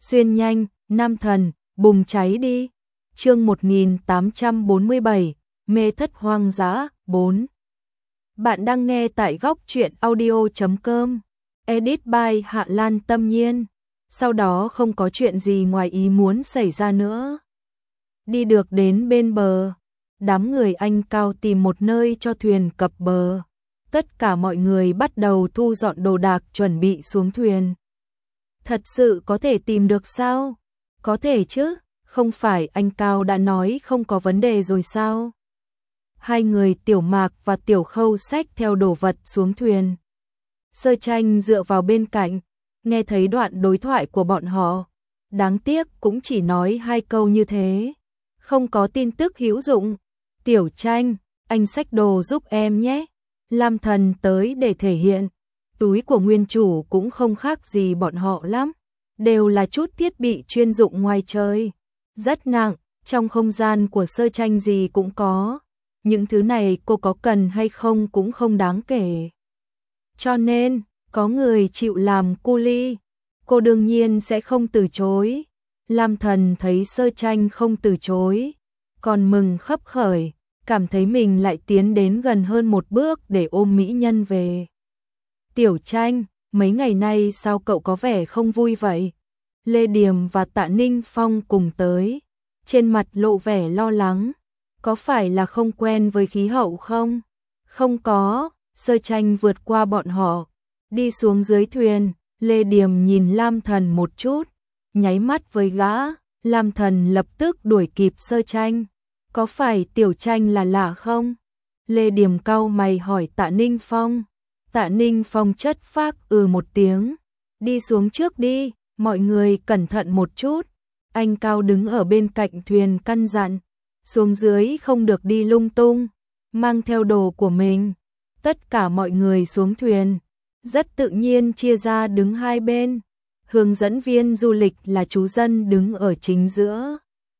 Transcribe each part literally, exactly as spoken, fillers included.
Xuyên nhanh, nam thần, bùng cháy đi. Chương một nghìn tám trăm bốn mươi bảy, mê thất hoang dã, bốn. Bạn đang nghe tại góc truyện audio chấm com. Edit by Hạ Lan Tâm Nhiên. Sau đó không có chuyện gì ngoài ý muốn xảy ra nữa. Đi được đến bên bờ, đám người Anh Cao tìm một nơi cho thuyền cập bờ. Tất cả mọi người bắt đầu thu dọn đồ đạc chuẩn bị xuống thuyền. Thật sự có thể tìm được sao? Có thể chứ, không phải anh Cao đã nói không có vấn đề rồi sao? Hai người Tiểu Mạc và Tiểu Khâu xách theo đồ vật xuống thuyền. Sơ Tranh dựa vào bên cạnh, nghe thấy đoạn đối thoại của bọn họ. Đáng tiếc cũng chỉ nói hai câu như thế, không có tin tức hữu dụng. Tiểu Tranh, anh xách đồ giúp em nhé. Lam Thần tới để thể hiện. Túi của nguyên chủ cũng không khác gì bọn họ lắm, đều là chút thiết bị chuyên dụng ngoài trời. Rất nặng, trong không gian của Sơ Tranh gì cũng có. Những thứ này cô có cần hay không cũng không đáng kể. Cho nên, có người chịu làm cu li, cô đương nhiên sẽ không từ chối. Lam Thần thấy Sơ Tranh không từ chối, còn mừng khấp khởi, cảm thấy mình lại tiến đến gần hơn một bước để ôm mỹ nhân về. Tiểu Tranh, mấy ngày nay sao cậu có vẻ không vui vậy? Lê Điềm và Tạ Ninh Phong cùng tới, trên mặt lộ vẻ lo lắng. Có phải là không quen với khí hậu không? Không có. Sơ Tranh vượt qua bọn họ, đi xuống dưới thuyền. Lê Điềm nhìn Lam Thần một chút, nháy mắt với gã. Lam Thần lập tức đuổi kịp Sơ Tranh. Có phải Tiểu Tranh là lạ không? Lê Điềm cau mày hỏi Tạ Ninh Phong. Tạ Ninh Phong chất phác ừ một tiếng. Đi xuống trước đi, mọi người cẩn thận một chút. Anh Cao đứng ở bên cạnh thuyền căn dặn. Xuống dưới không được đi lung tung, mang theo đồ của mình. Tất cả mọi người xuống thuyền, rất tự nhiên chia ra đứng hai bên. Hướng dẫn viên du lịch là chú dân đứng ở chính giữa,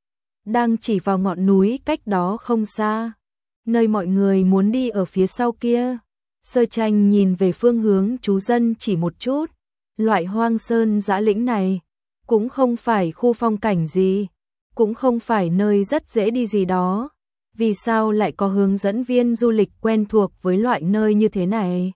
đang chỉ vào ngọn núi cách đó không xa, nơi mọi người muốn đi ở phía sau kia. Sơ Tranh nhìn về phương hướng chú dân chỉ một chút. Loại hoang sơn dã lĩnh này cũng không phải khu phong cảnh gì, cũng không phải nơi rất dễ đi gì đó. Vì sao lại có hướng dẫn viên du lịch quen thuộc với loại nơi như thế này?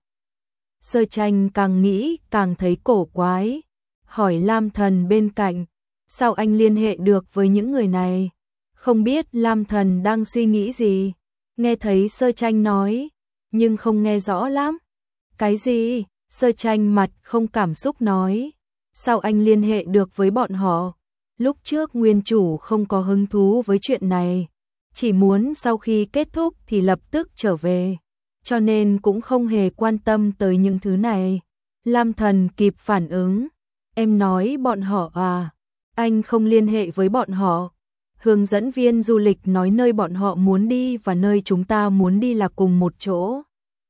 Sơ Tranh càng nghĩ càng thấy cổ quái, hỏi Lam Thần bên cạnh, sao anh liên hệ được với những người này? Không biết Lam Thần đang suy nghĩ gì, nghe thấy Sơ Tranh nói, nhưng không nghe rõ lắm. Cái gì? Sơ Tranh mặt không cảm xúc nói, sao anh liên hệ được với bọn họ? Lúc trước nguyên chủ không có hứng thú với chuyện này, chỉ muốn sau khi kết thúc thì lập tức trở về, cho nên cũng không hề quan tâm tới những thứ này. Lam Thần kịp phản ứng, em nói bọn họ à? Anh không liên hệ với bọn họ. Hướng dẫn viên du lịch nói nơi bọn họ muốn đi và nơi chúng ta muốn đi là cùng một chỗ,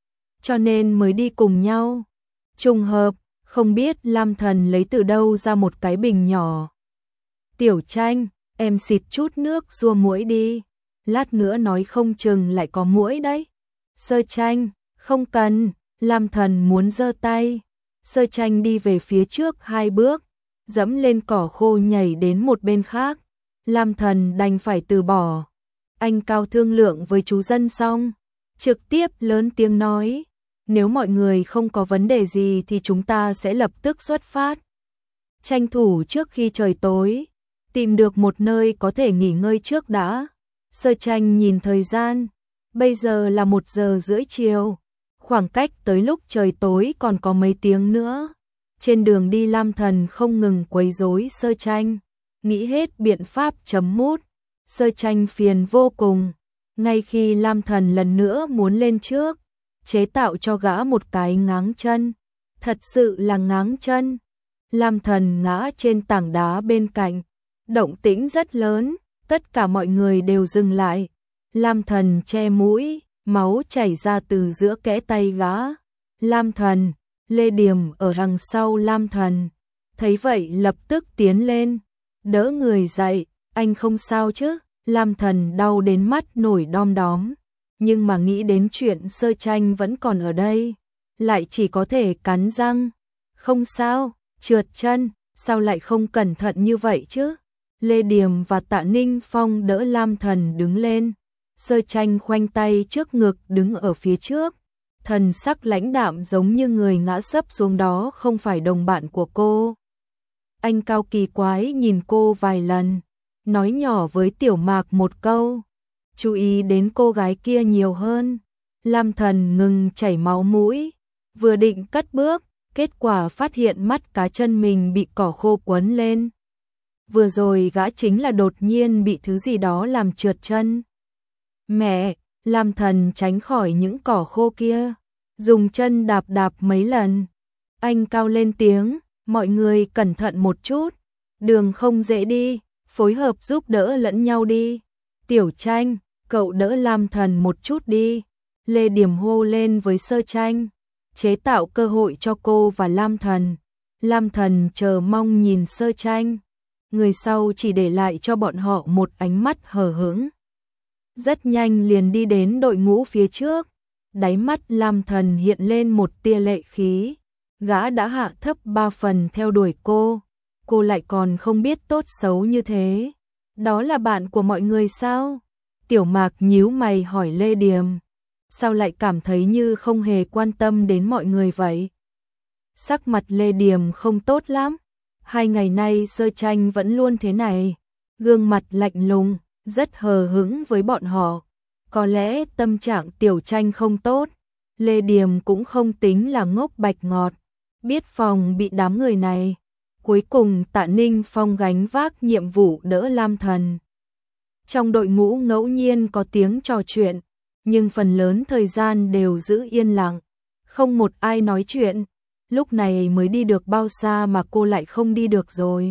cho nên mới đi cùng nhau. Trùng hợp, không biết Lam Thần lấy từ đâu ra một cái bình nhỏ. Tiểu Tranh, em xịt chút nước xua muỗi đi, lát nữa nói không chừng lại có muỗi đấy. Sơ Tranh, không cần. Lam Thần muốn giơ tay. Sơ Tranh đi về phía trước hai bước, dẫm lên cỏ khô nhảy đến một bên khác. Lam Thần đành phải từ bỏ. Anh Cao thương lượng với chú dân xong, trực tiếp lớn tiếng nói, nếu mọi người không có vấn đề gì thì chúng ta sẽ lập tức xuất phát. Tranh thủ trước khi trời tối, tìm được một nơi có thể nghỉ ngơi trước đã. Sơ Tranh nhìn thời gian, bây giờ là một giờ rưỡi chiều, khoảng cách tới lúc trời tối còn có mấy tiếng nữa. Trên đường đi Lam Thần không ngừng quấy rối Sơ Tranh, nghĩ hết biện pháp chấm mút. Sơ Tranh phiền vô cùng, ngay khi Lam Thần lần nữa muốn lên trước, chế tạo cho gã một cái ngáng chân, thật sự là ngáng chân. Lam Thần ngã trên tảng đá bên cạnh, động tĩnh rất lớn, tất cả mọi người đều dừng lại. Lam Thần che mũi, máu chảy ra từ giữa kẽ tay gã. Lam Thần, Lê Điềm ở đằng sau Lam Thần, thấy vậy lập tức tiến lên, đỡ người dậy. Anh không sao chứ? Lam Thần đau đến mắt nổi đom đóm, nhưng mà nghĩ đến chuyện Sơ Tranh vẫn còn ở đây, lại chỉ có thể cắn răng. Không sao, trượt chân. sao lại không cẩn thận như vậy chứ? Lê Điềm và Tạ Ninh Phong đỡ Lam Thần đứng lên, Sơ Tranh khoanh tay trước ngực đứng ở phía trước, thần sắc lãnh đạm giống như người ngã sấp xuống đó không phải đồng bạn của cô. Anh Cao kỳ quái nhìn cô vài lần, nói nhỏ với Tiểu Mạc một câu, chú ý đến cô gái kia nhiều hơn. Lam Thần ngừng chảy máu mũi, vừa định cất bước, kết quả phát hiện mắt cá chân mình bị cỏ khô quấn lên. Vừa rồi gã chính là đột nhiên bị thứ gì đó làm trượt chân. Mẹ, Lam Thần tránh khỏi những cỏ khô kia, dùng chân đạp đạp mấy lần. Anh Cao lên tiếng, mọi người cẩn thận một chút, đường không dễ đi, phối hợp giúp đỡ lẫn nhau đi. Tiểu Tranh, cậu đỡ Lam Thần một chút đi. Lê Điềm hô lên với Sơ Tranh, chế tạo cơ hội cho cô và Lam Thần. Lam Thần chờ mong nhìn Sơ Tranh, người sau chỉ để lại cho bọn họ một ánh mắt hờ hững. Rất nhanh liền đi đến đội ngũ phía trước, đáy mắt Lam Thần hiện lên một tia lệ khí, gã đã hạ thấp ba phần theo đuổi cô, cô lại còn không biết tốt xấu như thế. Đó là bạn của mọi người sao? Tiểu Mạc nhíu mày hỏi Lê Điềm, sao lại cảm thấy như không hề quan tâm đến mọi người vậy? Sắc mặt Lê Điềm không tốt lắm, hai ngày nay Sơ Tranh vẫn luôn thế này, gương mặt lạnh lùng, rất hờ hững với bọn họ. Có lẽ tâm trạng Tiểu Tranh không tốt. Lê Điềm cũng không tính là ngốc bạch ngọt, biết phòng bị đám người này. Cuối cùng Tạ Ninh Phong gánh vác nhiệm vụ đỡ Lam Thần. Trong đội ngũ ngẫu nhiên có tiếng trò chuyện, nhưng phần lớn thời gian đều giữ yên lặng, không một ai nói chuyện. Lúc này mới đi được bao xa mà cô lại không đi được rồi.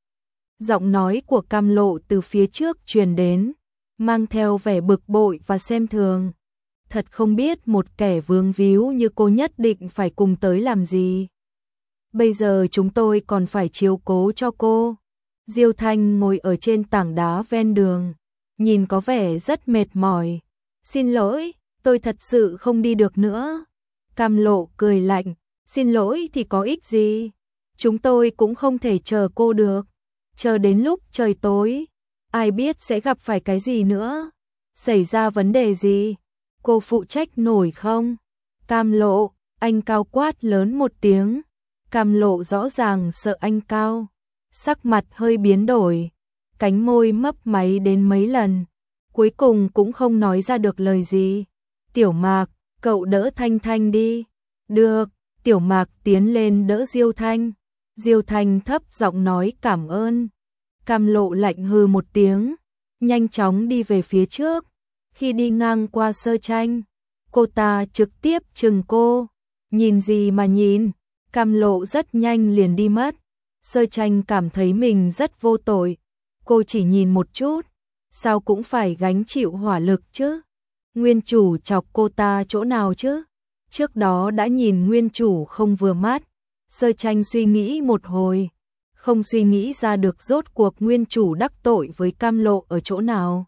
Giọng nói của Cam Lộ từ phía trước truyền đến, mang theo vẻ bực bội và xem thường. Thật không biết một kẻ vướng víu như cô nhất định phải cùng tới làm gì. Bây giờ chúng tôi còn phải chiếu cố cho cô. Diêu Thanh ngồi ở trên tảng đá ven đường, nhìn có vẻ rất mệt mỏi. Xin lỗi, tôi thật sự không đi được nữa. Cam Lộ cười lạnh, xin lỗi thì có ích gì? Chúng tôi cũng không thể chờ cô được. Chờ đến lúc trời tối, ai biết sẽ gặp phải cái gì nữa? Xảy ra vấn đề gì? Cô phụ trách nổi không? Cam Lộ, anh Cao quát lớn một tiếng. Cam Lộ rõ ràng sợ anh Cao, sắc mặt hơi biến đổi, cánh môi mấp máy đến mấy lần, cuối cùng cũng không nói ra được lời gì. Tiểu Mạc, cậu đỡ Thanh Thanh đi. Được. Tiểu Mạc tiến lên đỡ Diêu Thanh. Diêu Thanh thấp giọng nói cảm ơn. Cam Lộ lạnh hừ một tiếng, nhanh chóng đi về phía trước. Khi đi ngang qua Sơ Tranh, cô ta trực tiếp chừng cô. Nhìn gì mà nhìn? Cam Lộ rất nhanh liền đi mất. Sơ Tranh cảm thấy mình rất vô tội. Cô chỉ nhìn một chút, sao cũng phải gánh chịu hỏa lực chứ? Nguyên chủ chọc cô ta chỗ nào chứ? Trước đó đã nhìn nguyên chủ không vừa mắt. Sơ Tranh suy nghĩ một hồi, không suy nghĩ ra được rốt cuộc nguyên chủ đắc tội với Cam Lộ ở chỗ nào.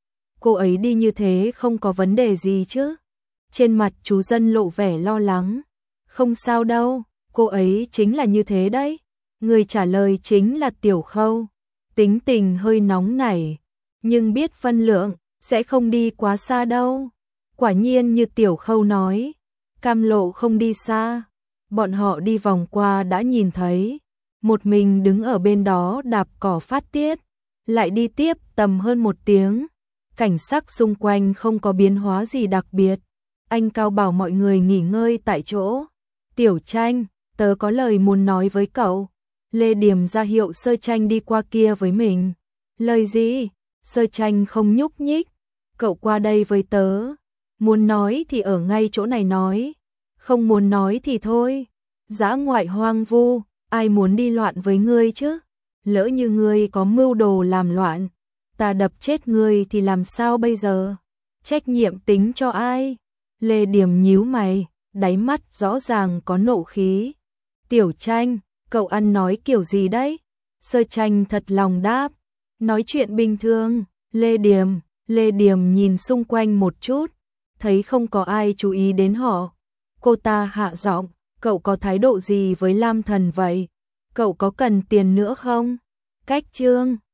Cô ấy đi như thế không có vấn đề gì chứ? Trên mặt chú dân lộ vẻ lo lắng. Không sao đâu, cô ấy chính là như thế đấy. Người trả lời chính là Tiểu Khâu. Tính tình hơi nóng nảy, nhưng biết phân lượng, sẽ không đi quá xa đâu. Quả nhiên như Tiểu Khâu nói, Cam Lộ không đi xa. Bọn họ đi vòng qua đã nhìn thấy, một mình đứng ở bên đó đạp cỏ phát tiết, lại đi tiếp tầm hơn một tiếng. Cảnh sắc xung quanh không có biến hóa gì đặc biệt. Anh Cao bảo mọi người nghỉ ngơi tại chỗ. Tiểu Tranh, tớ có lời muốn nói với cậu. Lê Điềm ra hiệu Sơ Tranh đi qua kia với mình. Lời gì? Sơ Tranh không nhúc nhích. Cậu qua đây với tớ. Muốn nói thì ở ngay chỗ này nói. Không muốn nói thì thôi. Dã ngoại hoang vu, ai muốn đi loạn với ngươi chứ? Lỡ như ngươi có mưu đồ làm loạn, ta đập chết ngươi thì làm sao bây giờ? Trách nhiệm tính cho ai? Lê Điềm nhíu mày, đáy mắt rõ ràng có nộ khí. Tiểu Tranh, cậu ăn nói kiểu gì đấy? Sơ Tranh thật lòng đáp, nói chuyện bình thường. Lê Điềm, Lê Điềm nhìn xung quanh một chút, thấy không có ai chú ý đến họ. Cô ta hạ giọng, cậu có thái độ gì với Lam Thần vậy? Cậu có cần tiền nữa không? Cách chương